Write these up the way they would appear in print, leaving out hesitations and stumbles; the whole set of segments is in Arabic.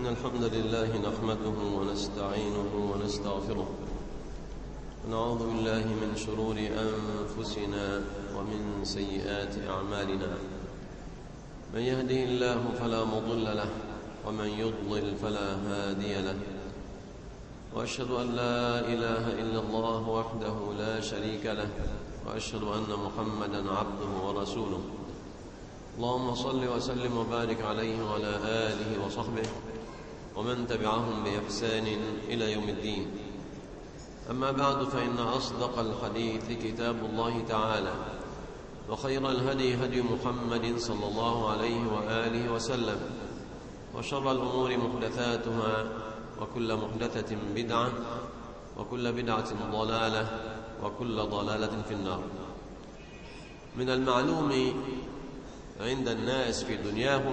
الحمد لله نحمده ونستعينه ونستغفره ونعوذ بالله من شرور أنفسنا ومن سيئات أعمالنا. من يهده الله فلا مضل له ومن يضلل فلا هادي له، وأشهد أن لا إله إلا الله وحده لا شريك له، وأشهد أن محمدا عبده ورسوله. اللهم صل وسلم وبارك عليه وعلى آله وصحبه ومن تبعهم بإحسان إلى يوم الدين. أما بعد، فإن أصدق الحديث كتاب الله تعالى، وخير الهدي هدي محمد صلى الله عليه وآله وسلم، وشر الأمور محدثاتها، وكل محدثة بدعة، وكل بدعة ضلالة، وكل ضلالة في النار. من المعلوم عند الناس في دنياهم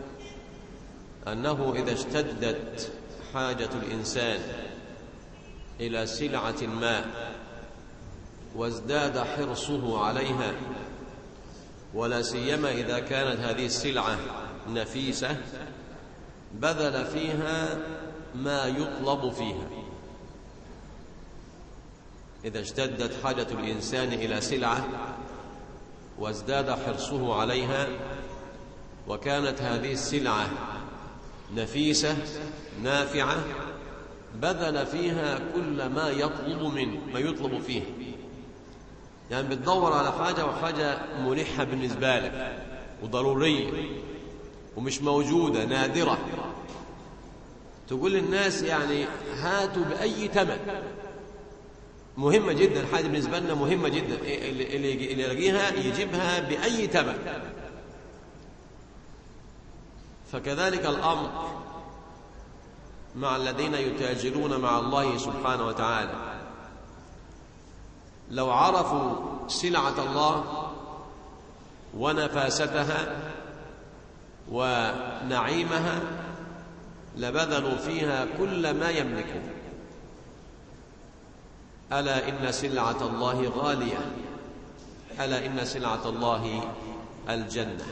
أنه إذا اشتدت حاجة الإنسان إلى سلعة ما وازداد حرصه عليها، ولا سيما إذا كانت هذه السلعة نفيسة، بذل فيها ما يطلب فيها. إذا اشتدت حاجة الإنسان إلى سلعة وازداد حرصه عليها، وكانت هذه السلعة نفيسة نافعة، بذل فيها كل ما يطلب منه، ما يطلب فيه. يعني بتدور على حاجة، وحاجة ملحة بالنسبة لك وضرورية ومش موجودة، نادرة، تقول للناس يعني هاتوا بأي ثمن. مهمة جدا، حاجة بالنسبة لنا مهمة جدا، اللي يلاقيها يجيبها بأي ثمن. فكذلك الأمر مع الذين يتاجرون مع الله سبحانه وتعالى. لو عرفوا سلعة الله ونفاستها ونعيمها لبذلوا فيها كل ما يملكون. ألا إن سلعة الله غالية، ألا إن سلعة الله الجنة.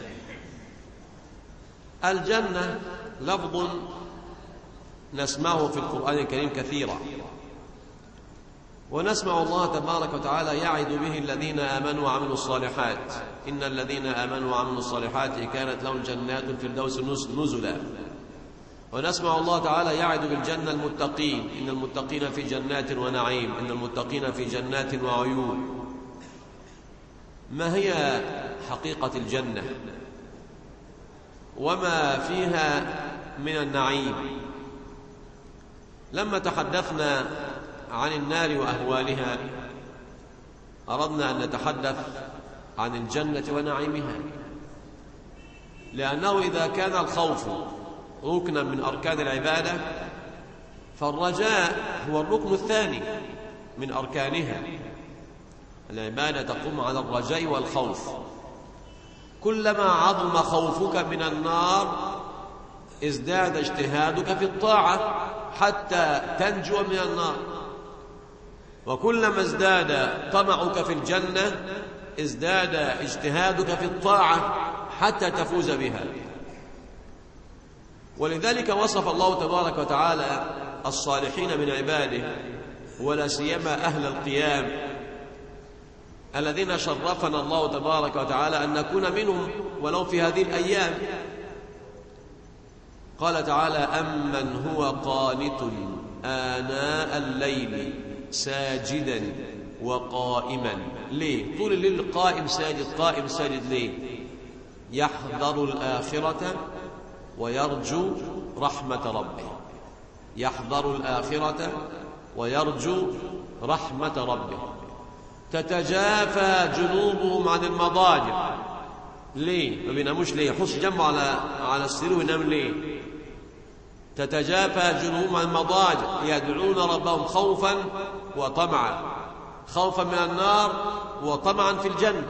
الجنة لفظ نسمعه في القرآن الكريم كثيرا، ونسمع الله تبارك وتعالى يعد به الذين آمنوا وعملوا الصالحات. إن الذين آمنوا وعملوا الصالحات كانت لهم جنات الفردوس نزلا. ونسمع الله تعالى يعد بالجنة المتقين. إن المتقين في جنات ونعيم، إن المتقين في جنات وعيون. ما هي حقيقة الجنة وما فيها من النعيم؟ لما تحدثنا عن النار وأهوالها أردنا أن نتحدث عن الجنة ونعيمها، لأنه إذا كان الخوف ركنا من أركان العبادة، فالرجاء هو الركن الثاني من أركانها. العبادة تقوم على الرجاء والخوف. كلما عظم خوفك من النار ازداد اجتهادك في الطاعة حتى تنجو من النار، وكلما ازداد طمعك في الجنة ازداد اجتهادك في الطاعة حتى تفوز بها. ولذلك وصف الله تبارك وتعالى الصالحين من عباده، ولا سيما أهل القيام الذين شرفنا الله تبارك وتعالى أن نكون منهم ولو في هذه الأيام. قال تعالى: أمن هو قانت آناء الليل ساجدا وقائما. ليه؟ طول الليل قائم ساجد، قائم ساجد. ليه؟ يحذر الآخرة ويرجو رحمة ربه. يحذر الآخرة ويرجو رحمة ربه. تتجافى جنوبهم عن المضاجع. ليه؟ ما بيناموش ليه؟ يحص جنبه على السرير وينام ليه؟ تتجافى جنوبهم عن المضاجع يدعون ربهم خوفا وطمعا، خوفا من النار وطمعا في الجنة.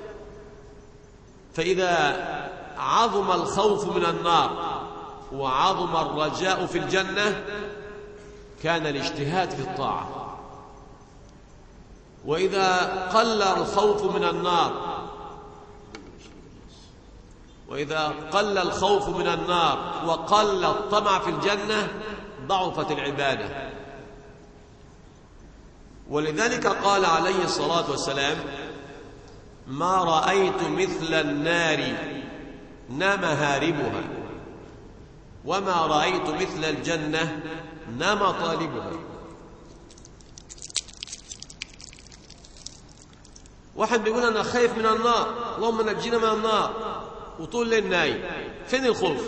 فإذا عظم الخوف من النار وعظم الرجاء في الجنة كان الاجتهاد في الطاعة. وإذا قل الخوف من النار وإذا قل الخوف من النار وقل الطمع في الجنة ضعفت العبادة. ولذلك قال عليه الصلاة والسلام: ما رأيت مثل النار نام هاربها، وما رأيت مثل الجنة نام طالبها. واحد بيقول أنا خايف من النار، اللهم نجينا من النار، وطول الليل نايم. فين الخوف؟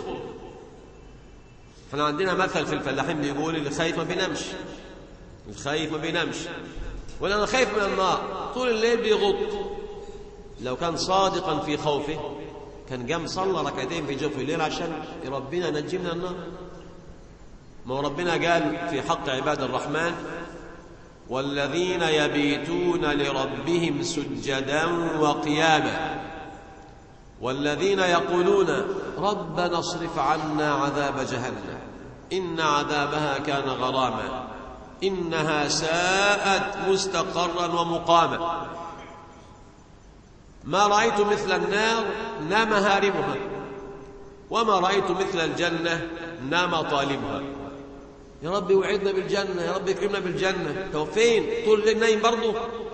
احنا عندنا مثل في الفلاحين بيقول: اللي خايف ما بينامش، الخايف ما بينامش. ولا أنا خايف من النار، طول الليل بيغط. لو كان صادقا في خوفه كان قام صلى ركعتين في جوف الليل عشان ربنا نجي من النار. ما هو ربنا قال في حق عباد الرحمن: والذين يبيتون لربهم سجدا وقياما، والذين يقولون ربنا اصرف عنا عذاب جهنم إن عذابها كان غراما إنها ساءت مستقرا ومقاما. ما رأيت مثل النار نام هاربها، وما رأيت مثل الجنة نام طالبها. يا رب وعدنا بالجنة، يا رب يكرمنا بالجنة. طب فين؟ طول الليل نايم برضه؟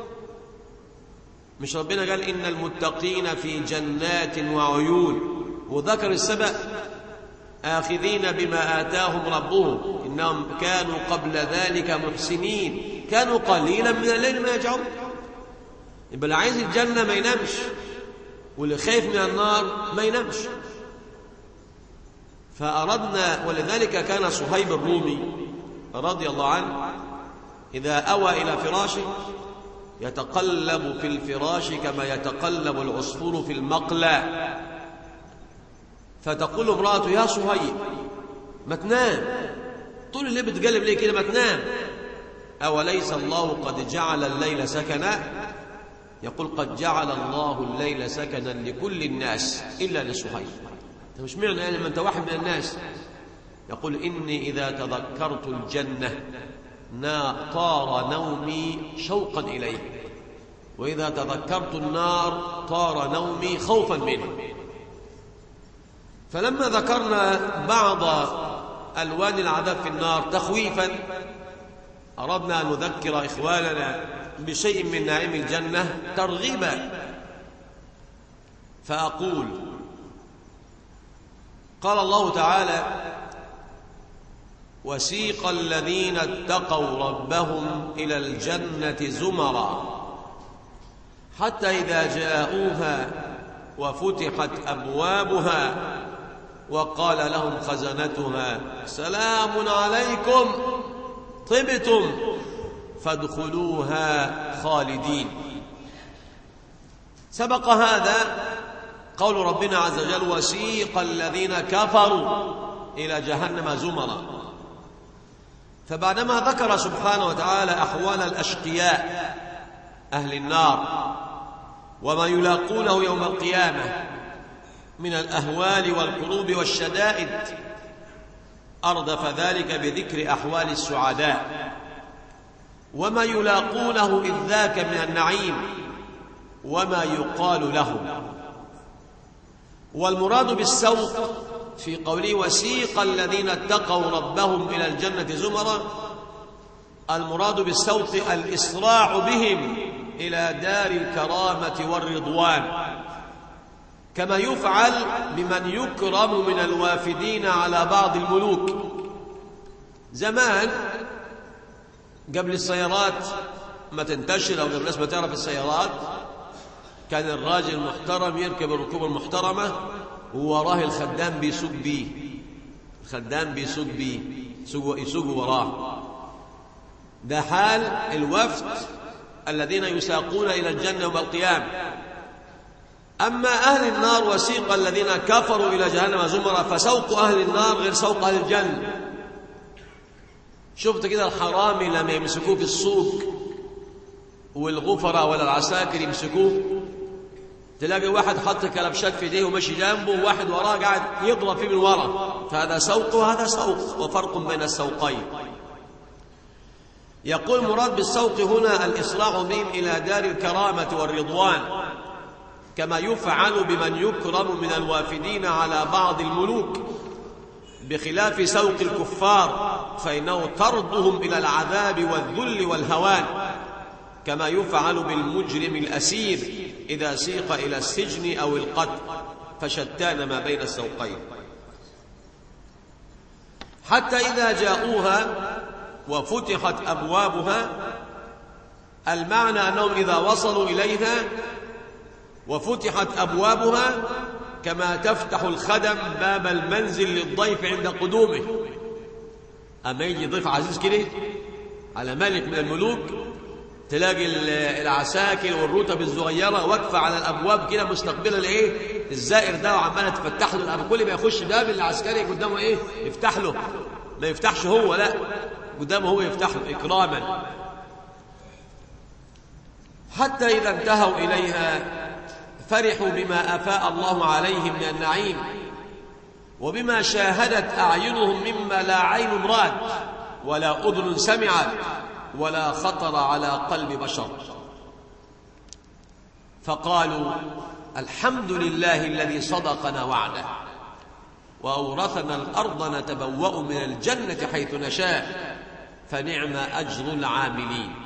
مش ربنا قال: إن المتقين في جنات وعيون، وذكر السبب: آخذين بما آتاهم ربهم إنهم كانوا قبل ذلك محسنين كانوا قليلا من الليل ما يهجعون. يبقى اللي عايز الجنة ما ينامش، واللي خايف من النار ما ينامش. فأردنا، ولذلك كان صهيب الرومي رضي الله عنه إذا أوى إلى فراشه يتقلب في الفراش كما يتقلب العصفور في المقلى، فتقول امرأته: يا صهيب ما تنام، طول الليل بتقلب ليه كده؟ ما تنام. أوليس الله قد جعل الليل سكنا؟ يقول: قد جعل الله الليل سكنا لكل الناس إلا لصهيب. أنت مش معنى يعني ما أنت واحد من الناس. يقول: إني إذا تذكرت الجنة طار نومي شوقا إليه، وإذا تذكرت النار طار نومي خوفا منه. فلما ذكرنا بعض ألوان العذاب في النار تخويفا، أردنا أن نذكر إخواننا بشيء من نعيم الجنة ترغيبا. فأقول: قال الله تعالى: وسيق الذين اتقوا ربهم إلى الجنة زمرا حتى إذا جاءوها وفتحت أبوابها وقال لهم خزنتها سلام عليكم طبتم فادخلوها خالدين. سبق هذا قول ربنا عز وجل: وسيق الذين كفروا إلى جهنم زمرا. فبعدما ذكر سبحانه وتعالى أحوال الأشقياء أهل النار وما يلاقونه يوم القيامة من الأهوال والكروب والشدائد، أردف ذلك بذكر أحوال السعداء وما يلاقونه إذ ذاك من النعيم وما يقال لهم. والمراد بالسوق في قوله: وسيق الذين اتقوا ربهم إلى الجنة زمرا، المراد بالسوق الإسراع بهم إلى دار الكرامة والرضوان، كما يفعل بمن يكرم من الوافدين على بعض الملوك. زمان قبل السيارات ما تنتشر أو قبل الناس ما تعرف السيارات، كان الراجل المحترم يركب الركوب المحترمة ووراه الخدام بيسوق بيه، الخدام بيسوق بيه يسوق وراه. ده حال الوفد الذين يساقون إلى الجنة يوم القيامة. أما أهل النار وسيق الذين كفروا إلى جهنم زمرا، فسوق أهل النار غير سوق أهل الجنة. شفت كده الحرامي لما يمسكوه في السوق والغفرة ولا العساكر يمسكوه، تلاقي واحد حط كلبشات في ايديه وماشي جنبه وواحد وراه قاعد يضرب فيه من ورا، فهذا سوق وهذا سوق، وفرق بين السوقين. يقول مراد بالسوق هنا الإسراع بهم إلى دار الكرامة والرضوان، كما يفعل بمن يكرم من الوافدين على بعض الملوك، بخلاف سوق الكفار فإنه طردهم إلى العذاب والذل والهوان، كما يفعل بالمجرم الأسير إذا سيق إلى السجن أو القتل، فشتان ما بين السوقين. حتى إذا جاءوها وفتحت أبوابها، المعنى أنهم إذا وصلوا إليها وفتحت أبوابها كما تفتح الخدم باب المنزل للضيف عند قدومه. أما يجي ضيف عزيز كده على ملك من الملوك، تلاقي العساكر والرتب الصغيرة واقفة على الأبواب كده مستقبلة الإيه؟ الزائر ده، وعمالة تفتح له الأبواب. كل ما يخش باب العسكري قدامه إيه؟ يفتح له، ما يفتحش هو، لا قدامه هو يفتح له إكراما. حتى إذا انتهوا إليها فرحوا بما أفاء الله عليهم من النعيم وبما شاهدت أعينهم مما لا عين رأت ولا أذن سمعت ولا خطر على قلب بشر، فقالوا الحمد لله الذي صدقنا وعده وأورثنا الأرض نتبوأ من الجنة حيث نشاء فنعم أجر العاملين.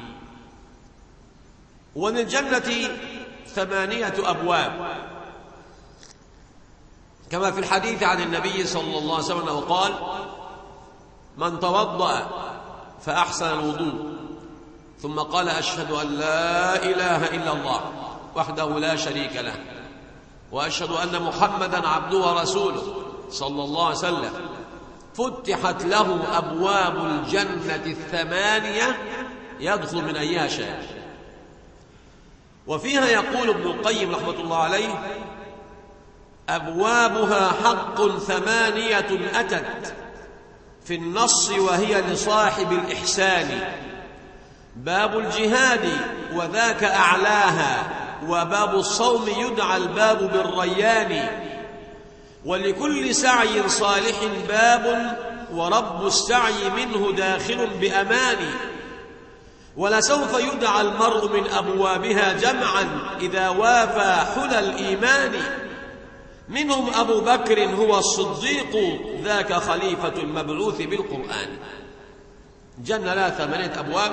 وللجنة 8 أبواب، كما في الحديث عن النبي صلى الله عليه وسلم وقال: من توضأ فأحسن الوضوء ثم قال أشهد أن لا إله إلا الله وحده لا شريك له وأشهد أن محمدا عبده ورسوله صلى الله عليه وسلم، فتحت له أبواب الجنة 8 يدخل من أيها شاء. وفيها يقول ابن القيم رحمة الله عليه: أبوابها حق 8 أتت في النص وهي لصاحب الإحسان، باب الجهاد وذاك أعلاها، وباب الصوم يدعى الباب بالريان، ولكل سعي صالح باب ورب السعي منه داخل بأمان، ولسوف يدعى المرء من أبوابها جمعا إذا وافى حلى الإيمان، منهم أبو بكر هو الصديق ذاك خليفة المبعوث بالقرآن. جنة لها 8 أبواب،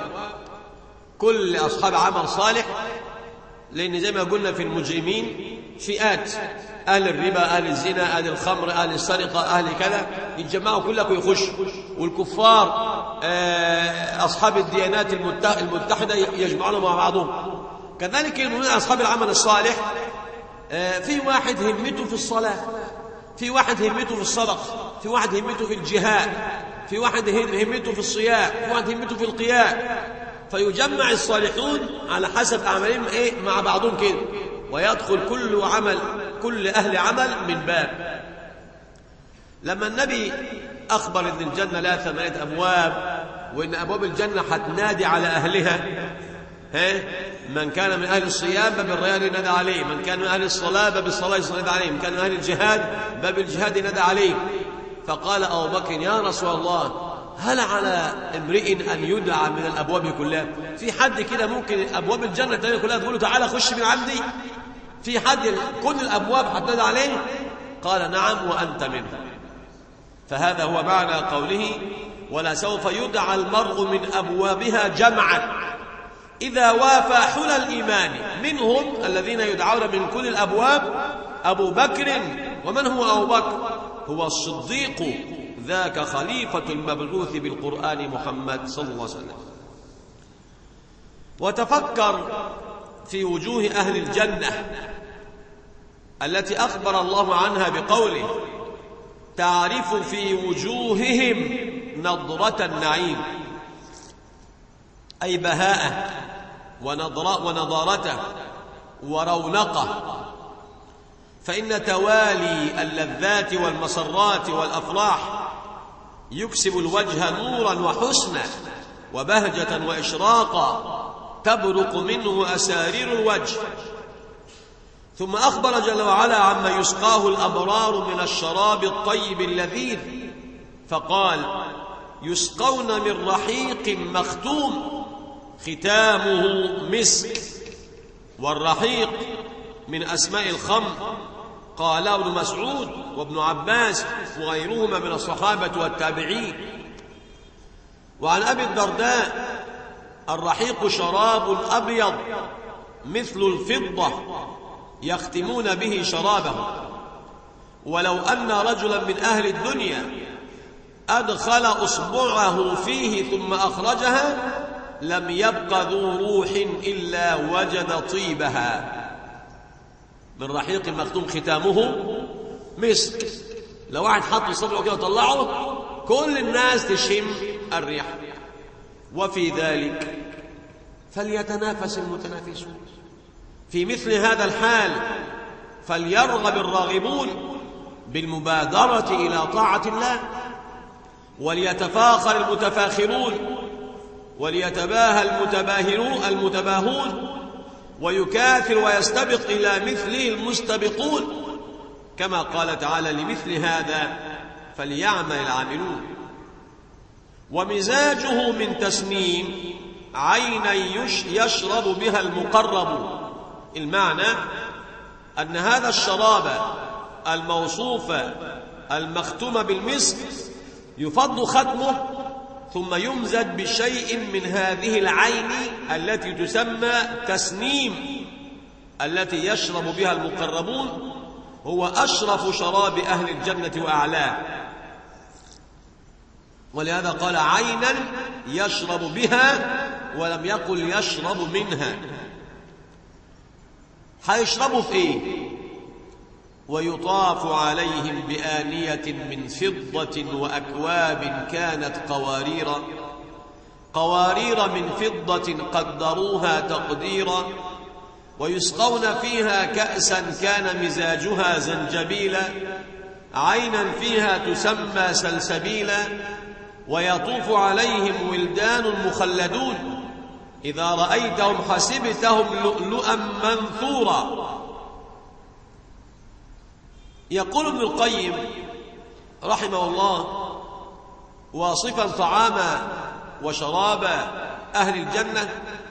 كل أصحاب عمل صالح، لأن زي ما قلنا في المجرمين فئات: أهل الربا، أهل الزنا، أهل الخمر، أهل السرقة، أهل كذا، يتجمعوا كلهم ويخشوا. والكفار أصحاب الديانات المتحدة يجمعون مع بعضهم. كذلك المؤمنين أصحاب العمل الصالح، في واحد همته في الصلاة، في واحد همته في الصدقة، في واحد همته في الجهاد، في واحد همته في الصيام، في واحد همته في القيام، فيجمع الصالحون على حسب أعمالهم مع بعضهم كده، ويدخل كل أهل عمل من باب. لما النبي أخبر أن الجنة لها 8 أبواب، وأن أبواب الجنة حتنادي على أهلها، من كان من أهل الصيام باب الريان ندى عليه، من كان من أهل الصلاة باب الصلاة ندى عليه، من كان من أهل الجهاد باب الجهاد ندى عليه. فقال أبو بكر: يا رسول الله، هل على امرئ أن يدعى من الأبواب كلها؟ في حد كده ممكن أبواب الجنة كلها تقول له تعالى خش من عندي؟ في حد كل الأبواب حتنادى عليه؟ قال: نعم وأنت منه. فهذا هو معنى قوله: ولسوف يدعى المرء من أبوابها جمعا إذا وافى حلى الإيمان، منهم الذين يدعون من كل الأبواب أبو بكر. ومن هو أبو بكر؟ هو الصديق ذاك خليفة المبعوث بالقرآن محمد صلى الله عليه وسلم. وتفكر في وجوه أهل الجنة التي أخبر الله عنها بقوله: تعرف في وجوههم نضرة النعيم، أي بهاءه ونضارته ورونقه. فإن توالي اللذات والمسرات والأفراح يكسب الوجه نورا وحسنا وبهجة وإشراقا تبرق منه أسارير الوجه. ثم أخبر جل وعلا عما يسقاه الأبرار من الشراب الطيب اللذيذ، فقال: يسقون من رحيق مختوم ختامه مسك. والرحيق من أسماء الخمر قاله ابن مسعود وابن عباس وغيرهما من الصحابة والتابعين. وعن أبي الدرداء: الرحيق شراب أبيض مثل الفضة يختمون به شرابه، ولو أن رجلا من أهل الدنيا أدخل أصبعه فيه ثم أخرجها لم يبق ذو روح إلا وجد طيبها. من رحيق مختوم ختامه مسك، لو واحد حط صبعه كده وطلعه كل الناس تشم الريح. وفي ذلك فليتنافس المتنافسون. في مثل هذا الحال فليرغب الراغبون بالمبادرة إلى طاعة الله، وليتفاخر المتفاخرون، وليتباهى المتباهون، ويكاثر ويستبق إلى مثله المستبقون، كما قال تعالى: لمثل هذا فليعمل العاملون. ومزاجه من تسنيم عينا يشرب بها المقرب. المعنى أن هذا الشراب الموصوف المختوم بالمسك يفض ختمه ثم يمزج بشيء من هذه العين التي تسمى تسنيم التي يشرب بها المقربون، هو أشرف شراب أهل الجنة وأعلاه. ولهذا قال عينا يشرب بها ولم يقل يشرب منها. هيشربوا في ايه؟ ويطاف عليهم بآنية من فضة وأكواب كانت قوارير من فضة قدروها تقديرا، ويسقون فيها كأسا كان مزاجها زنجبيلا، عينا فيها تسمى سلسبيلا، ويطوف عليهم ولدان مخلدون إذا رأيتهم حسبتهم لؤلؤا منثورا. يقول ابن القيم رحمه الله واصفا طعام وشراب أهل الجنة: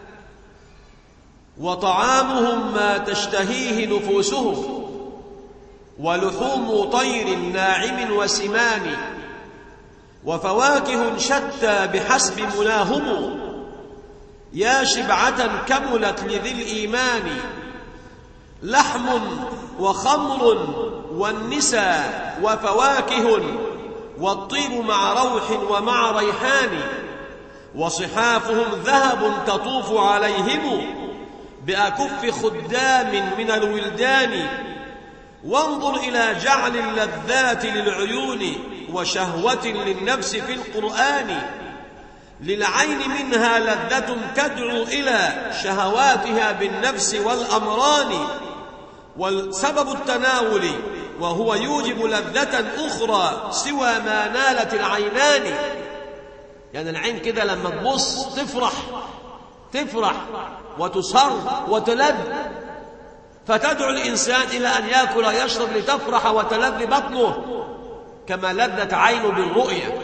وطعامهم ما تشتهيه نفوسهم، ولحوم طير ناعم وسمان، وفواكه شتى بحسب مناهم، يا شبعة كملت لذي الإيمان، لحم وخمر والنساء وفواكه، والطيب مع روح ومع ريحان، وصحافهم ذهب تطوف عليهم بأكف خدام من الولدان. وانظر إلى جعل اللذات للعيون وشهوة للنفس في القرآن، للعين منها لذة تدعو إلى شهواتها بالنفس والأمران، والسبب التناول وهو يوجب لذة أخرى سوى ما نالت العينان. يعني العين كده لما تبص تفرح وتسر وتلذ، فتدعو الإنسان إلى أن يأكل ويشرب لتفرح وتلذ بطنه كما لذت عينه بالرؤية.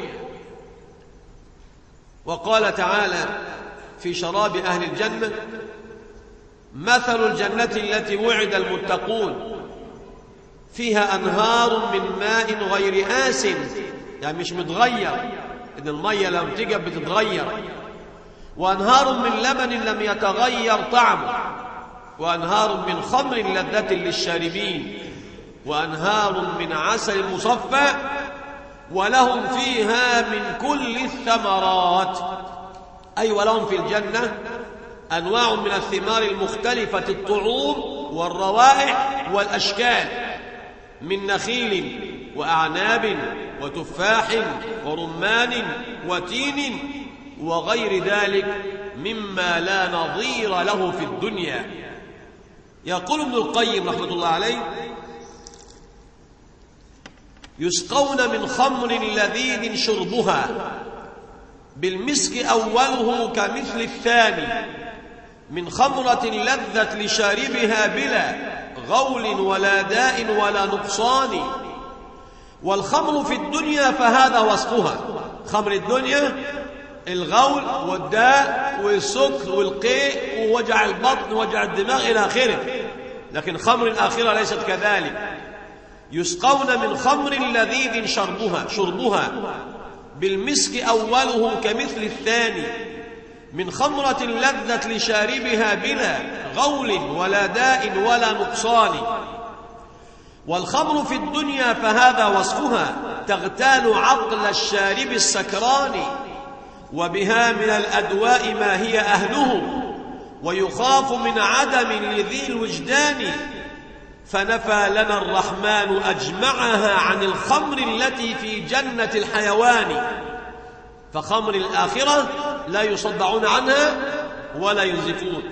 وقال تعالى في شراب أهل الجنة: مثل الجنة التي وعد المتقون فيها أنهار من ماء غير آسن، يعني مش متغير، إن المية لو تجب بتتغير، وأنهار من لبن لم يتغير طعمه، وأنهار من خمر لذة للشاربين، وأنهار من عسل مصفى، ولهم فيها من كل الثمرات. أي ولهم في الجنة أنواع من الثمار المختلفة الطعوم والروائح والأشكال، من نخيل وأعناب وتفاح ورمان وتين وغير ذلك مما لا نظير له في الدنيا. يقول ابن القيم رحمة الله عليه: يسقون من خمر لذيذ شربها، بالمسك أوله كمثل الثاني، من خمرة لذت لشاربها بلا غول ولا داء ولا نقصان. والخمر في الدنيا فهذا وصفها. خمر الدنيا الغول والداء والسكر والقيء ووجع البطن ووجع الدماغ إلى آخره. لكن خمر الآخرة ليست كذلك. يسقون من خمر لذيذ شربها بالمسك أوله كمثل الثاني، من خمرة لذة لشاربها بلا غول ولا داء ولا نقصان. والخمر في الدنيا فهذا وصفها، تغتال عقل الشارب السكران، وبها من الأدواء ما هي أهله، ويخاف من عدم لذي الوجدان. فنفى لنا الرحمن أجمعها عن الخمر التي في جنة الحيوان. فخمر الآخرة لا يصدعون عنها ولا ينزفون.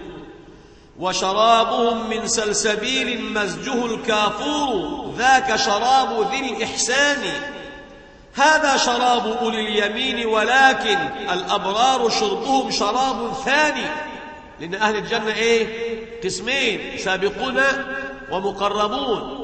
وشرابهم من سلسبيل مزجه الكافور، ذاك شراب ذي الإحسان. هذا شراب أولي اليمين، ولكن الأبرار شربهم شراب ثاني. لأن أهل الجنة قسمين، سابقون ومقربون.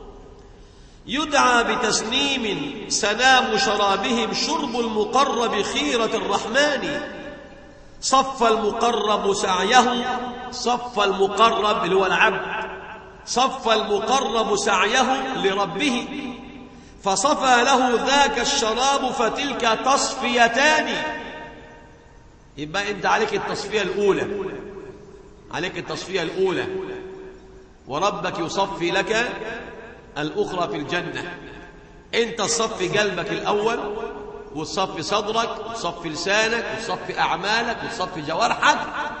يدعى بتسنيم سنام شرابهم شرب المقرب خيرة الرحمن. صف المقرب سعيه، صف المقرب اللي هو العبد، صف المقرب سعيه لربه، فصفى له ذاك الشراب فتلك تصفيتان. يبقى انت عليك التصفية الأولى، عليك التصفية الأولى، وربك يصفي لك الأخرى في الجنة. انت تصفي قلبك الأول، وتصفي صدرك، وتصفي لسانك، وتصفي أعمالك، وتصفي جوارحك،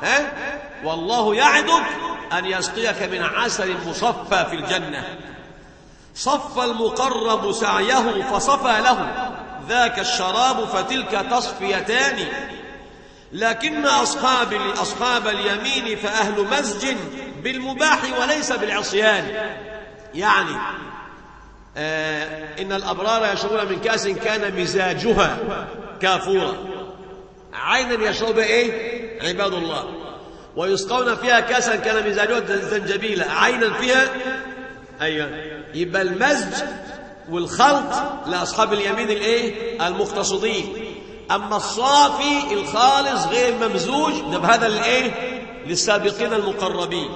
والله يعدك أن يسقيك من عسل مصفى في الجنة. صف المقرب سعيه فصفى له ذاك الشراب فتلك تصفيتان. لكن أصحاب اليمين فأهل مزج بالمباح وليس بالعصيان. يعني إن الأبرار يشربون من كأس كان مزاجها كافورا، عينا يشرب عباد الله. ويسقون فيها كأسا كان مزاجها زنجبيلا، عينا فيها يبقى المزج والخلط لأصحاب اليمين المقتصدين. أما الصافي الخالص غير ممزوج ده بهذا للسابقين المقربين.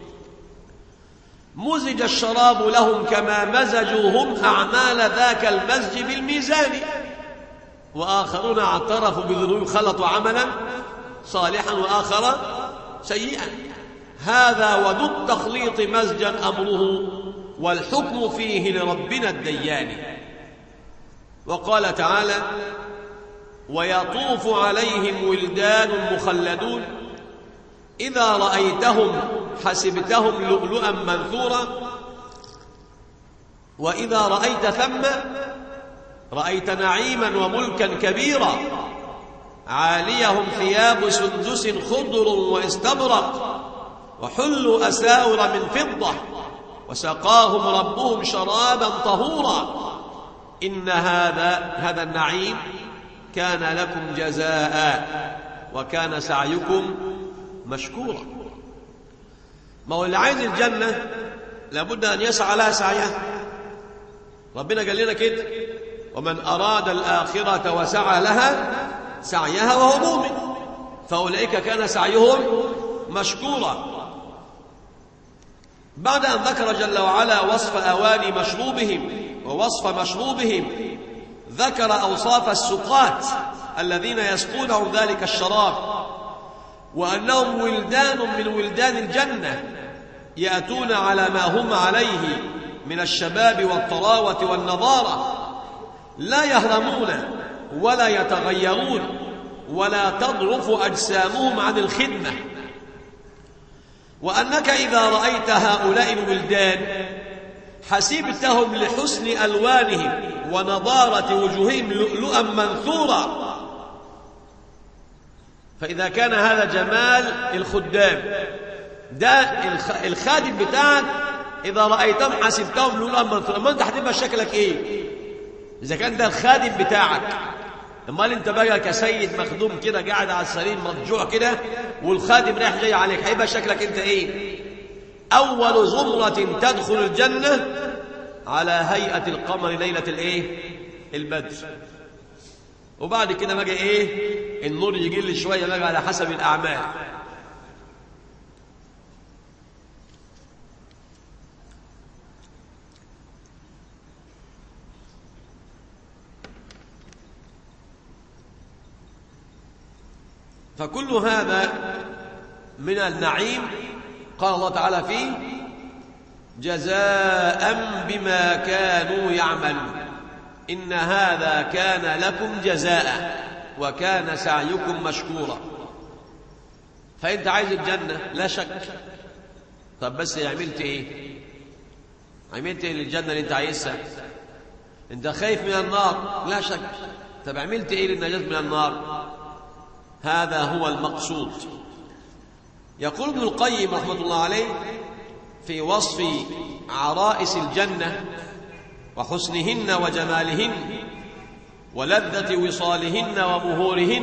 مزج الشراب لهم كما مزجوا هم أعمال ذاك المزج بالميزان. وآخرون اعترفوا بذنوب خلطوا عملا صالحا وآخر سيئا. هذا وذو التخليط مزجا أمره، والحكم فيه لربنا الديان. وقال تعالى: ويطوف عليهم ولدان مخلدون إذا رأيتهم حسبتهم لؤلؤا منثورا، وإذا رأيت ثم رأيت نعيما وملكا كبيرا، عاليهم ثياب سندس خضر واستبرق، وحلوا أساور من فضة، وسقاهم ربهم شرابا طهورا. إن هذا النعيم كان لكم جزاء وكان سعيكم مشكورا. ما هو اللي عايز الجنة لابد أن يسعى لها سعيها. ربنا قال لنا كده: ومن أراد الآخرة وسعى لها سعيها وهو مؤمن فأولئك كان سعيهم مشكورا. بعد أن ذكر جل وعلا وصف أواني مشروبهم ووصف مشروبهم، ذكر أوصاف السقاة الذين يسقونهم ذلك الشراب، وأنهم ولدان من ولدان الجنة يأتون على ما هم عليه من الشباب والطراوة والنضارة، لا يهرمون ولا يتغيرون ولا تضعف أجسامهم عن الخدمة. وأنك إذا رأيت هؤلاء الولدان حسبتهم لحسن ألوانهم ونضارة وجوههم لؤلؤا منثورا. فإذا كان هذا جمال الخدام، ده الخادم بتاعك إذا رأيتهم حسبتهم لؤلؤا منثورا، ما أنت هتبقى شكلك إذا كان ده الخادم بتاعك؟ امال انت بقى كسيد مخدوم كده قاعد على السرير مرجوع كده والخادم رايح جاي عليك، هيبقى شكلك انت اول زمرة تدخل الجنة على هيئة القمر ليلة البدر. وبعد كده بقى النور يقل شوية بقى على حسب الأعمال. فكل هذا من النعيم قال الله تعالى فيه جزاء بما كانوا يعملون إن هذا كان لكم جزاء وكان سعيكم مشكورا. فأنت عايز الجنة لا شك. طب بس عملت إيه؟ عملت إيه للجنة اللي أنت عايزها؟ أنت خايف من النار لا شك. طب عملت إيه للنجاة من النار؟ هذا هو المقصود. يقول ابن القيم رحمة الله عليه في وصف عرائس الجنة وحسنهن وجمالهن ولذة وصالهن ومهورهن: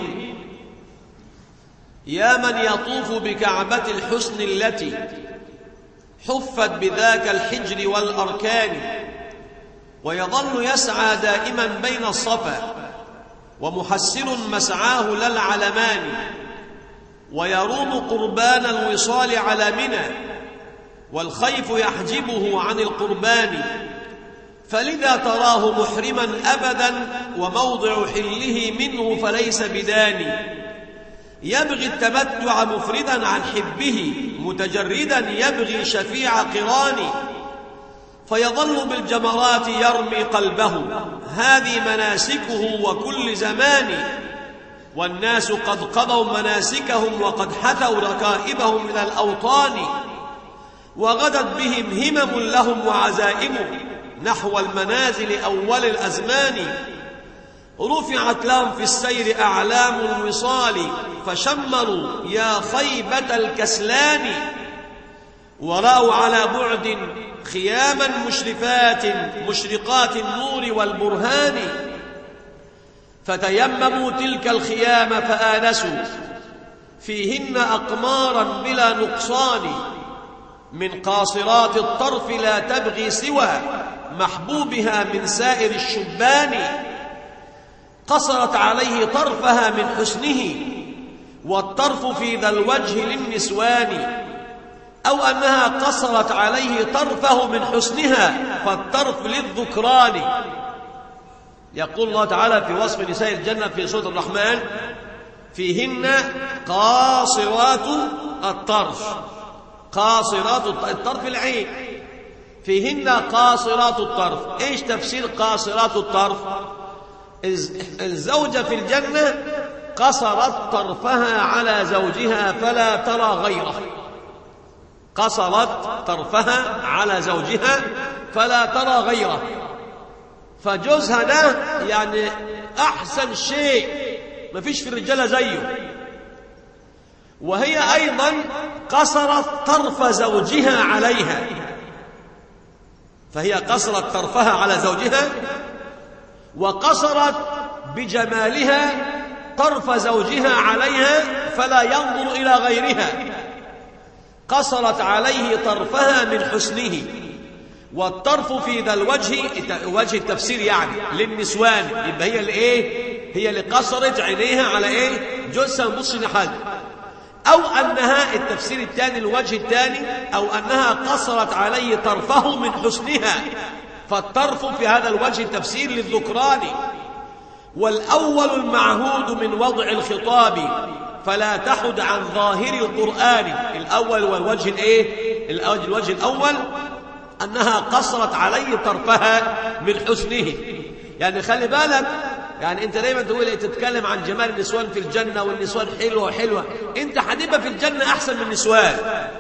يا من يطوف بكعبة الحسن التي حفت بذاك الحجر والأركان ويظل يسعى دائما بين الصفا ومحسن مسعاه للعلمان ويروم قربان الوصال على منى والخيف يحجبه عن القربان فلذا تراه محرما أبدا وموضع حله منه فليس بداني يبغي التمتع مفردا عن حبه متجردا يبغي شفيع قران فيظل بالجمرات يرمي قلبه هذه مناسكه وكل زمان والناس قد قضوا مناسكهم وقد حثوا ركائبهم من الأوطان وغدت بهم همم لهم وعزائم نحو المنازل أول الأزمان رفعت لهم في السير أعلام الوصال فشمروا يا خيبة الكسلان ورأوا على بعد خياما مشرفات مشرقات النور والبرهان فتيمموا تلك الخيام فآنسوا فيهن أقمارا بلا نقصان من قاصرات الطرف لا تبغي سوى محبوبها من سائر الشبان قصرت عليه طرفها من حسنه والطرف في ذا الوجه للنسوان أو أنها قصرت عليه طرفه من حسنها فالطرف للذكران. يقول الله تعالى في وصف نساء الجنة في سورة الرحمن فيهن قاصرات الطرف قاصرات الطرف العين فيهن قاصرات الطرف. إيش تفسير قاصرات الطرف؟ الزوجة في الجنة قصرت طرفها على زوجها فلا ترى غيره قصرت طرفها على زوجها فلا ترى غيره فجوزها ده يعني أحسن شيء ما فيش في الرجالة زيه وهي أيضا قصرت طرف زوجها عليها فهي قصرت طرفها على زوجها وقصرت بجمالها طرف زوجها عليها فلا ينظر إلى غيرها قصرت عليه طرفها من حسنه والطرف في ذا الوجه وجه التفسير يعني للنسوان يبقى هي الايه هي اللي قصرت عينيها على ايه جوزها مبص لحد أو أنها التفسير الثاني الوجه الثاني أو أنها قصرت عليه طرفه من حسنها فالطرف في هذا الوجه التفسير للذكران والأول المعهود من وضع الخطاب فلا تحد عن ظاهر القرآن. الأول والوجه الوجه الأول أنها قصرت عليه طرفها من حسنه يعني خلي بالك يعني أنت دايما تقول تتكلم عن جمال النسوان في الجنة والنسوان حلوة أنت هتبقى في الجنة أحسن من النسوان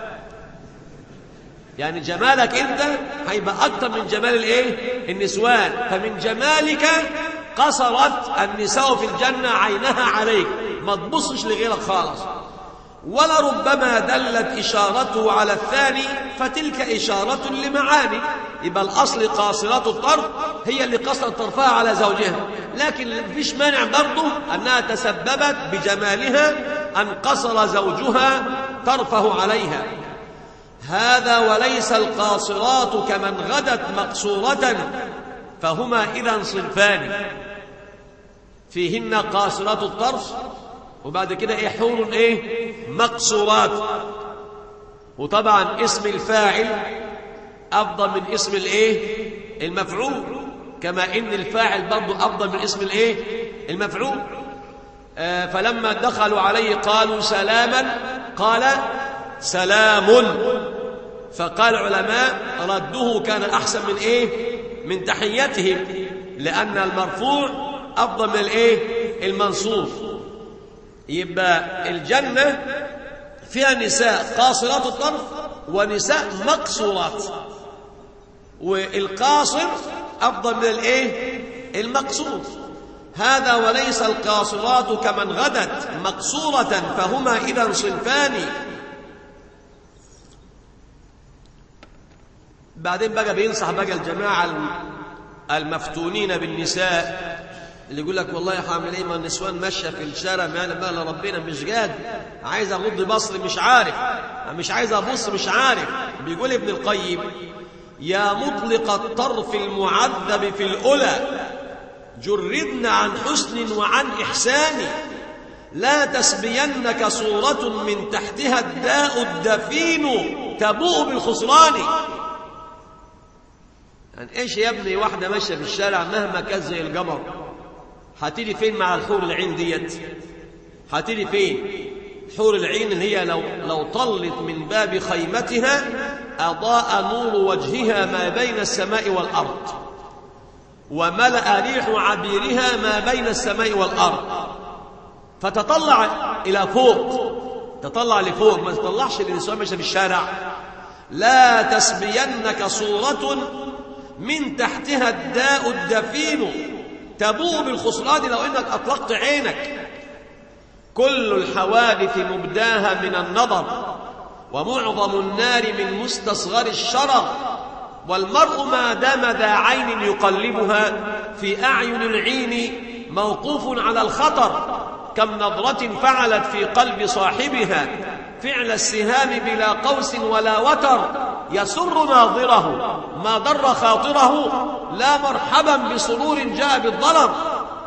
يعني جمالك أنت هيبقى أكتر من جمال النسوان فمن جمالك قصرت النساء في الجنة عينها عليك ما تبصش لغيرك خالص ولربما دلت إشارته على الثاني فتلك إشارة لمعاني يبقى الأصل قاصرات الطرف هي اللي قصرت طرفها على زوجها لكن مفيش مانع برضه أنها تسببت بجمالها أن قصر زوجها طرفه عليها هذا وليس القاصرات كمن غدت مقصورة فهما إذا صنفان فيهن قاصرات الطرف وبعد كده حور مقصورات وطبعا اسم الفاعل أفضل من اسم المفعول كما إن الفاعل برضو أفضل من اسم المفعول فلما دخلوا عليه قالوا سلاما قال سلام. فقال العلماء رده كان أحسن من إيه؟ من تحيتهم، لأن المرفوع أفضل من الإيه؟ المنصوب. يبقى الجنة فيها نساء قاصرات الطرف ونساء مقصورات، والقاصر أفضل من الإيه؟ المقصور. هذا وليس القاصرات كمن غدت مقصورة فهما إذا صنفان. بعدين بقى بينصح بقى الجماعة المفتونين بالنساء اللي يقول لك والله يا حامل ايه، ما النسوان ماشيه في الشارع ما انا بقى ربنا مش قادر، عايز اغض بصري مش عارف، مش عايز ابص مش عارف. بيقول ابن القيم يا مطلق الطرف المعذب في الأولى جردنا عن حسن وعن إحسان، لا تسبينك صورة من تحتها الداء الدفين تبوء بالخسران. يعني ايش يا ابني واحدة ماشية في الشارع مهما كان زي القمر، هتيجي فين مع الحور العين ديت؟ هتيجي فين؟ حور العين اللي هي لو طلت من باب خيمتها أضاء نور وجهها ما بين السماء والأرض، وملأ ريح عبيرها ما بين السماء والأرض. فتطلع إلى فوق، تطلع لفوق، ما تطلعش للنسوان ماشية في الشارع. لا تسبينك صورة من تحتها الداء الدفين تبوء بالخسران لو إنك أطلقت عينك. كل الحوادث مبداها من النظر، ومعظم النار من مستصغر الشرر، والمرء ما دام ذا عين يقلبها في أعين العين موقوف على الخطر. كم نظرة فعلت في قلب صاحبها فعل السهام بلا قوس ولا وتر، يسر ناظره ما ضر خاطره، لا مرحبا بسرور جاء بالضرر.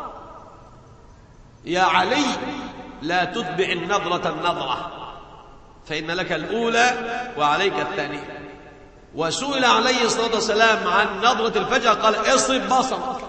يا علي لا تتبع النظرة النظرة، فإن لك الأولى وعليك الثانية. وسئل عليه الصلاة والسلام عن نظرة الفجأة قال اصرف بصرك.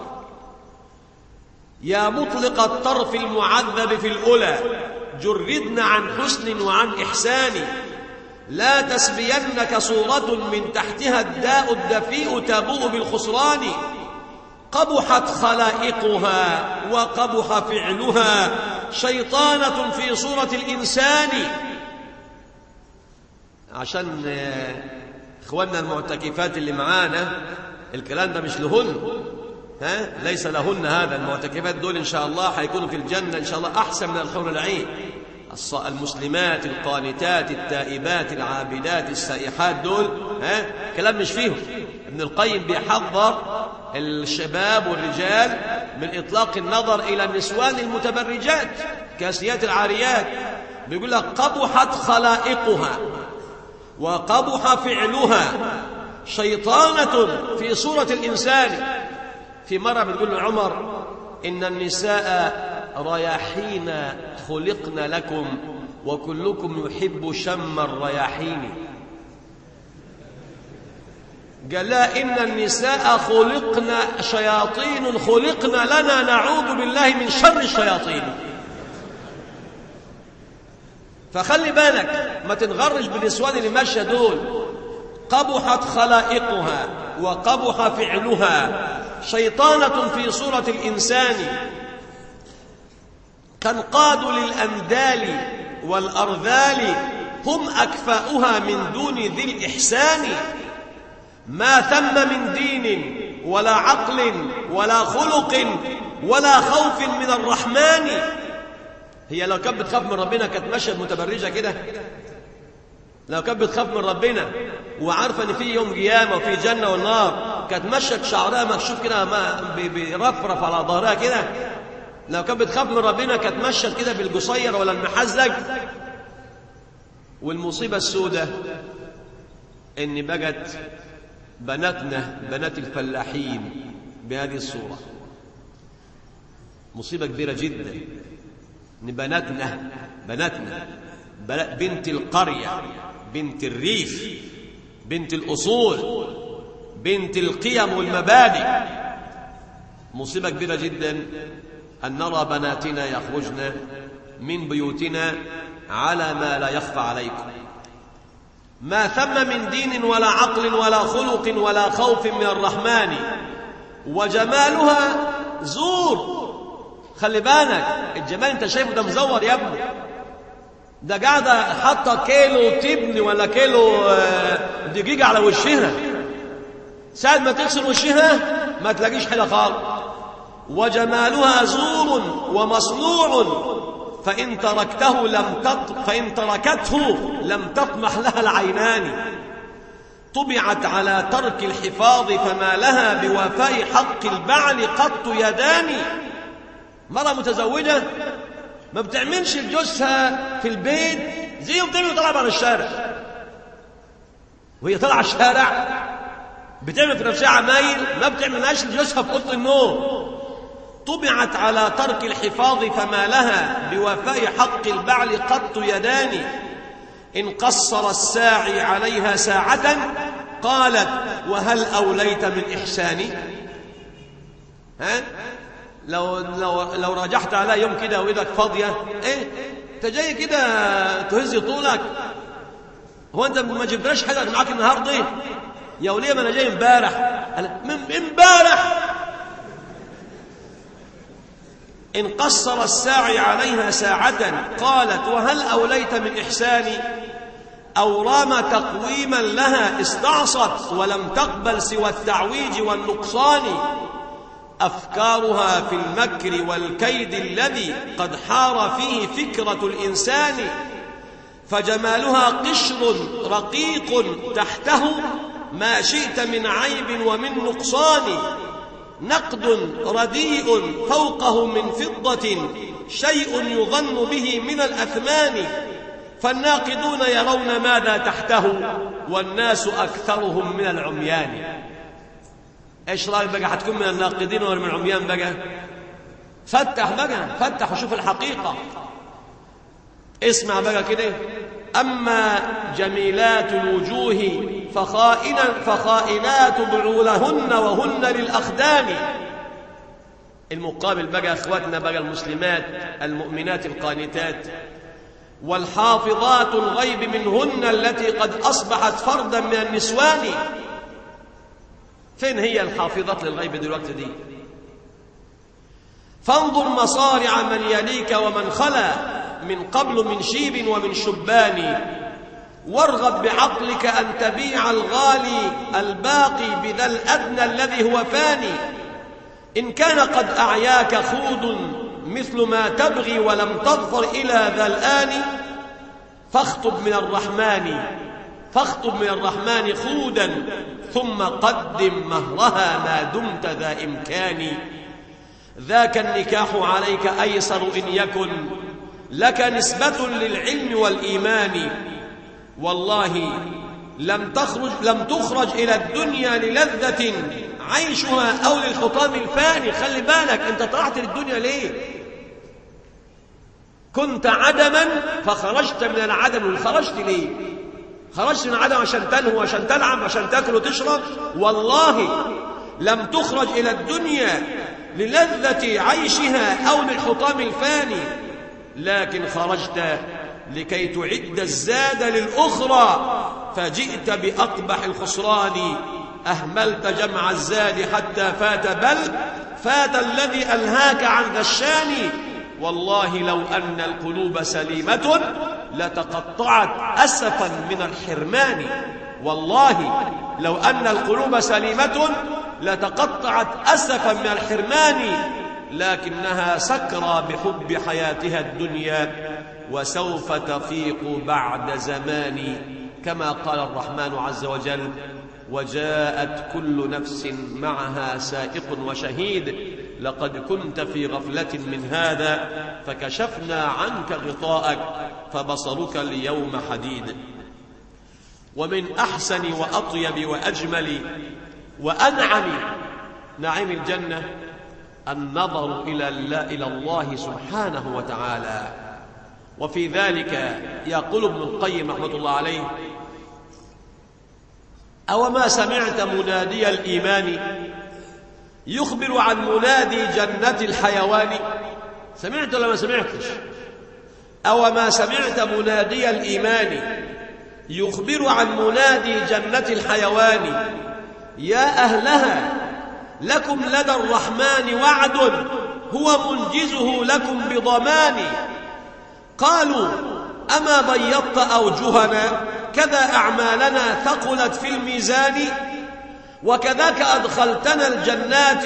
يا مطلق الطرف المعذب في الأولى جردنا عن حسن وعن إحسان، لا تسبينك صورة من تحتها الداء الدفيء تبوء بالخسران. قبحت خلائقها وقبح فعلها شيطانة في صورة الإنسان. عشان إخواننا المعتكفات اللي معانا الكلام ده مش لهن، ليس لهن. هذا المعتكفات دول إن شاء الله هيكونوا في الجنة إن شاء الله أحسن من الحور العين. المسلمات القانتات التائبات العابدات السائحات دول كلام مش فيهم. ابن القيم بيحذر الشباب والرجال من إطلاق النظر إلى النسوان المتبرجات كاسيات العاريات. بيقول لك قبحت خلائقها وقبح فعلها شيطانة في صورة الإنسان. في مرة بتقول لعمر إن النساء رياحين خلقن لكم وكلكم يحب شم الرياحين. قال لا، إن النساء خلقن شياطين خلقن لنا نعوذ بالله من شر الشياطين. فخلي بالك ما تنغرش بالنسوان اللي ماشيه دول. قبحت خلائقها وقبح فعلها شيطانة في صورة الإنسان، تنقاد للأندال والأرذال هم أكفاؤها من دون ذي الإحسان. ما ثم من دين ولا عقل ولا خلق ولا خوف من الرحمن. هي لو كانت بتخاف من ربنا كانت ماشيه متبرجه كده؟ لو كانت بتخاف من ربنا وعارفه ان في يوم قيامه وفي جنه والنار كانت مشت شعرها مكشوف كده ما بيرفرف على ظهرها كده؟ لو كانت بتخاف من ربنا كانت مشت كده بالقصير ولا المحزج؟ والمصيبه السوداء ان بقت بناتنا بنات الفلاحين بهذه الصوره. مصيبه كبيره جدا ان بناتنا بنت القريه، بنت الريف، بنت الأصول، بنت القيم والمبادئ. مصيبة كبيرة جدا أن نرى بناتنا يخرجن من بيوتنا على ما لا يخفى عليكم. ما ثم من دين ولا عقل ولا خلق ولا خوف من الرحمن، وجمالها زور. خلي بالك، الجمال انت شايفه ده مزور يا ابني، ده قاعدة حاطة كيلو تبن ولا كيلو دقيقة على وشها، ساعة ما تغسل وشها ما تلاقيش حاجة خالص. وجمالها زور ومصنوع، فإن تركته لم تطمح لها العينان. طبعت على ترك الحفاظ فما لها بوفاء حق البعل قط يدان. مرة متزوجة ما بتعملش لجوزها في البيت زي ما بتعمل طالعة على الشارع، وهي طالعة الشارع بتعمل في نفسها عمايل ما بتعملهاش لجوزها في أوضة النوم. طبعت على ترك الحفاظ فما لها بوفاء حق البعل قط يدان. إن قصر الساعي عليها ساعة قالت وهل أوليت من إحساني؟ ها؟ لو راجحت عليها يوم كده وإيدك فاضية، إيه أنت جاي كده تهزي طولك؟ هو أنت ما جبتلاش حاجة معاك النهارده؟ يا وليه ما أنا جاي امبارح. امبارح. إن قصر الساعي عليها ساعة قالت وهل أوليت من إحساني؟ أو رام تقويما لها استعصت ولم تقبل سوى التعويج والنقصان. أفكارها في المكر والكيد الذي قد حار فيه فكرة الإنسان. فجمالها قشر رقيق تحته ما شئت من عيب ومن نقصان. نقد رديء فوقه من فضة شيء يظن به من الأثمان. فالناقدون يرون ماذا تحته والناس أكثرهم من العميان. إيش رأيك بقى، هتكون من الناقدين ولا من العميان بقى؟ فتح وشوف الحقيقة. اسمع بقى كده. أما جميلات الوجوه فخائنات بعولهن وهن للأخدان. المقابل بقى أخواتنا بقى المسلمات المؤمنات القانتات والحافظات الغيب منهن التي قد أصبحت فردا من النسوان. فين هي الحافظات للغيب دلوقتي دي؟ فانظر مصارع من يليك ومن خلا من قبل من شيب ومن شبان. وارغب بعقلك أن تبيع الغالي الباقي بذا الأدنى الذي هو فاني. إن كان قد أعياك خود مثل ما تبغي ولم تظفر إلى ذا الآن فاخطب من الرحمن خودا ثم قدم مهرها ما دمت ذا إمكان. ذاك النكاح عليك أيسر إن يكن لك نسبة للعلم والإيمان. والله لم تخرج إلى الدنيا للذة عيشها أو للحطام الفاني. خلي بالك، أنت طلعت للدنيا ليه؟ كنت عدما فخرجت من العدم. خرجت ليه؟ خرجت من العدم عشان تنهو، عشان تلعب، عشان تأكل وتشرب. والله لم تخرج إلى الدنيا للذة عيشها أو للحطام الفاني، لكن خرجت لكي تعد الزاد للأخرى فجئت بأقبح الخسران. أهملت جمع الزاد حتى فات الذي ألهاك عن ذا الشان. والله لو أن القلوب سليمة لتقطعت أسفا من الحرمان. والله لو أن القلوب سليمة لتقطعت أسفا من الحرمان. لكنها سكرى بحب حياتها الدنيا وسوف تفيق بعد زمان. كما قال الرحمن عز وجل وجاءت كل نفس معها سائق وشهيد لقد كنت في غفلة من هذا فكشفنا عنك غطاءك فبصرك اليوم حديد. ومن أحسن وأطيب وأجمل وأنعم نعيم الجنة النظر إلى الله سبحانه وتعالى. وفي ذلك يقول ابن القيم رحمة الله عليه أوما سمعت منادي الإيمان يخبر عن منادي جنة الحيوان؟ سمعت ولا ما سمعتش؟ أو ما سمعت منادي الإيمان يخبر عن منادي جنة الحيوان يا أهلها لكم لدى الرحمن وعد هو منجزه لكم بضمان. قالوا أما بيضت أوجهنا كذا أعمالنا ثقلت في الميزان وكذاك أدخلتنا الجنات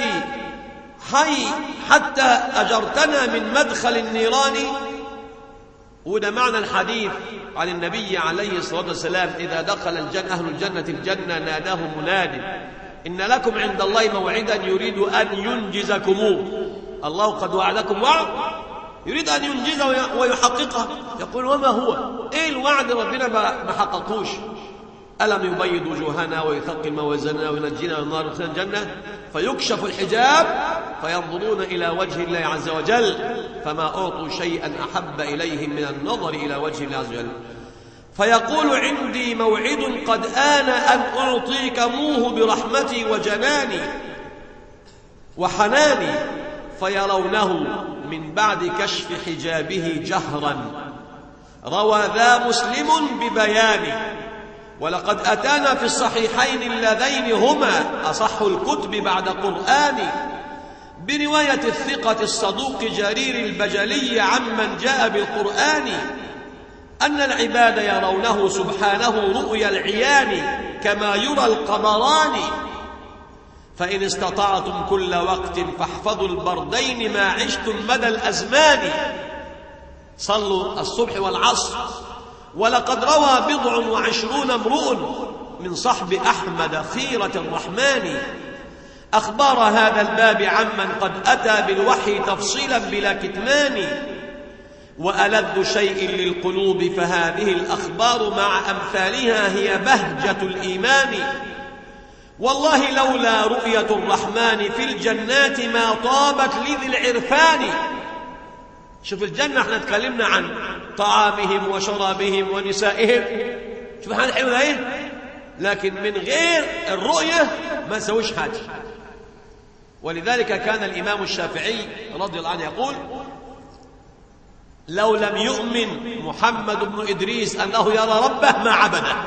حتى أجرتنا من مدخل النيران. وده معنى الحديث عن النبي عليه الصلاة والسلام إذا دخل أهل الجنة ناداه مناد إن لكم عند الله موعدا يريد أن ينجزكموه. الله قد وعدكم وعد يريد أن ينجزه ويحققه. يقول وما هو؟ إيه الوعد ربنا ما حققوش؟ ألم يبيض وجوهنا ويثقل موازننا وينجينا من النار ويدخلنا الجنة فيكشف الحجاب فينظرون إلى وجه الله عز وجل فما أعطوا شيئا أحب إليهم من النظر إلى وجه الله عز وجل. فيقول عندي موعد قد آن أن أعطيكموه برحمتي وجناني وحناني فيرونه من بعد كشف حجابه جهرا. روى ذا مسلم ببيان. ولقد أتانا في الصحيحين اللذين هما أصح الكتب بعد قرآن برواية الثقة الصدوق جرير البجلي عمن جاء بالقرآن أن العباد يرونه سبحانه رؤيا العيان كما يرى القمران. فإن استطعتم كل وقت فاحفظوا البردين ما عشتم مدى الأزمان. صلوا الصبح والعصر. ولقد روى 27 امرؤ من صحب أحمد خيرة الرحمن أخبار هذا الباب عمن قد أتى بالوحي تفصيلا بلا كتمان. وألذ شيء للقلوب فهذه الأخبار مع أمثالها هي بهجة الإيمان. والله لولا رؤية الرحمن في الجنات ما طابت لذي العرفان. شوف الجنة احنا تكلمنا عن طعامهم وشرابهم ونسائهم، شوف حال حلو ايه، لكن من غير الرؤية ما نسويش حاجة. ولذلك كان الإمام الشافعي رضي الله عنه يقول لو لم يؤمن محمد بن إدريس أنه يرى ربه ما عبده.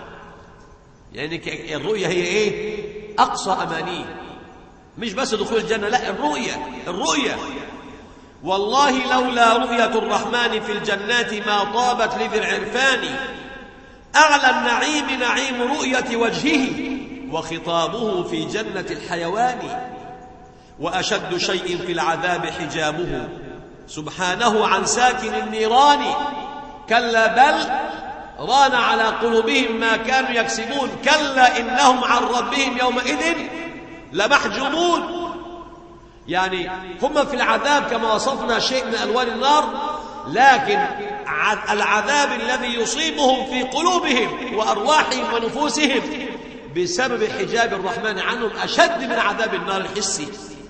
يعني الرؤية هي ايه؟ أقصى أمانيه، مش بس دخول الجنة، لا الرؤية. والله لولا رؤية الرحمن في الجنات ما طابت لذي العرفان. أعلى النعيم نعيم رؤية وجهه وخطابه في جنة الحيوان. وأشد شيء في العذاب حجابه سبحانه عن ساكن النيران. كلا بل ران على قلوبهم ما كانوا يكسبون كلا إنهم عن ربهم يومئذ لمحجوبون. يعني هم في العذاب كما وصفنا شيء من ألوان النار، لكن العذاب الذي يصيبهم في قلوبهم وأرواحهم ونفوسهم بسبب حجاب الرحمن عنهم أشد من عذاب النار الحسي.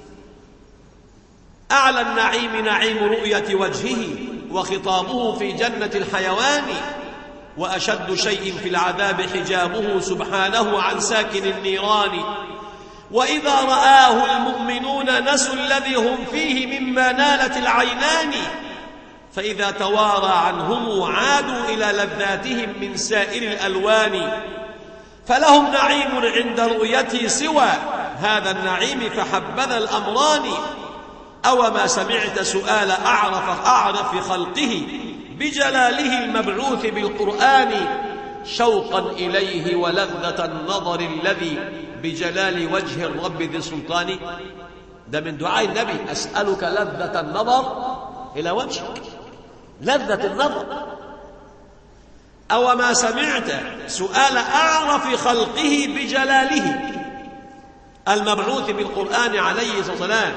أعلى النعيم نعيم رؤية وجهه وخطابه في جنة الحيوان. وأشد شيء في العذاب حجابه سبحانه عن ساكن النيران. وإذا رآه المؤمنون نسوا الذي هم فيه مما نالت العينان. فإذا توارى عنهم عادوا إلى لذاتهم من سائر الألوان. فلهم نعيم عند رؤيته سوى هذا النعيم فحبذا الأمران. أو ما سمعت سؤال أعرف خلقه بجلاله المبعوث بالقرآن شوقا إليه ولذة النظر الذي بجلال وجه الرب ذي السلطان. ده من دعاء النبي أسألك لذة النظر إلى وجهك، لذة النظر. أو ما سمعت سؤال أعرف خلقه بجلاله المبعوث بالقرآن عليه الصلاة والسلام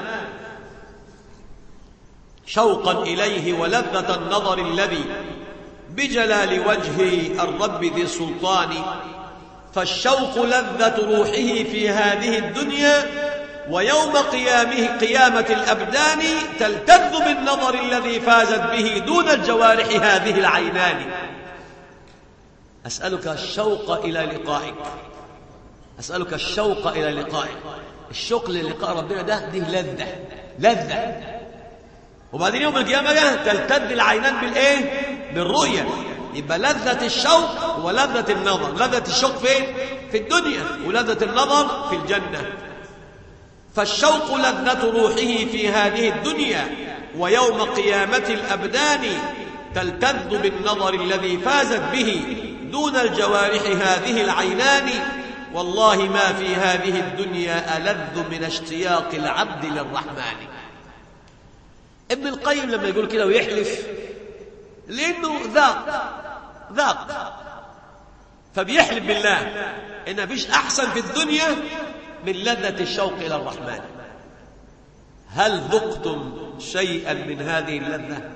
شوقا إليه ولذة النظر الذي بجلال وجه الرب ذي السلطان. فالشوق لذة روحه في هذه الدنيا ويوم قيامة الأبدان تلتذ بالنظر الذي فازت به دون الجوارح هذه العينان. أسألك الشوق إلى لقائك، أسألك الشوق إلى لقائك. الشوق للقاء ربنا ده دي لذة وبعدين يوم القيامة تلتد العينان بالإيه؟ بالرؤية. يبقى لذة الشوق ولذة النظر. لذة الشوق فين؟ في الدنيا، ولذة النظر في الجنة. فالشوق لذة روحه في هذه الدنيا، ويوم قيامة الأبدان تلتذ بالنظر الذي فازت به دون الجوارح هذه العينان. والله ما في هذه الدنيا ألذ من اشتياق العبد للرحمن. ابن القيم لما يقول كده ويحلف لأنه ذاق فبيحلف بالله إن مفيش أحسن في الدنيا من لذة الشوق إلى الرحمن. هل ذقتم شيئا من هذه اللذة؟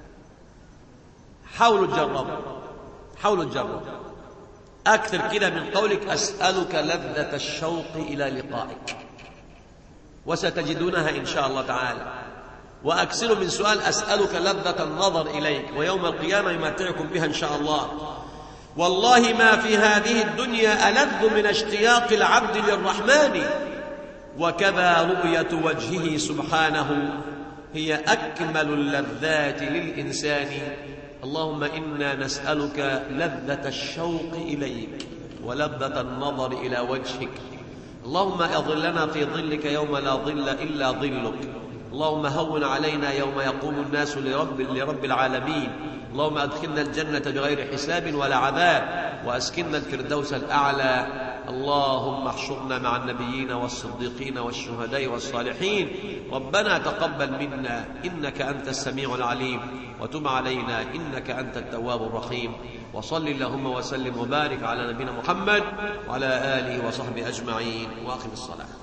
حاولوا تجربوا أكثر كده من قولك أسألك لذة الشوق إلى لقائك، وستجدونها إن شاء الله تعالى. وأكثروا من سؤال أسألك لذة النظر إليك، ويوم القيامة يمتعكم بها إن شاء الله. والله ما في هذه الدنيا ألذ من اشتياق العبد للرحمن، وكذا رؤية وجهه سبحانه هي أكمل اللذات للإنسان. اللهم إنا نسألك لذة الشوق إليك ولذة النظر إلى وجهك. اللهم أظلنا في ظلك يوم لا ظل إلا ظلك. اللهم هون علينا يوم يقوم الناس لرب العالمين. اللهم أدخلنا الجنة بغير حساب ولا عذاب، وأسكننا الفردوس الأعلى. اللهم احشرنا مع النبيين والصديقين والشهداء والصالحين. ربنا تقبل منا إنك أنت السميع العليم، وتب علينا إنك أنت التواب الرحيم. وصل اللهم وسلم وبارك على نبينا محمد وعلى آله وصحبه أجمعين، وأقم الصلاة.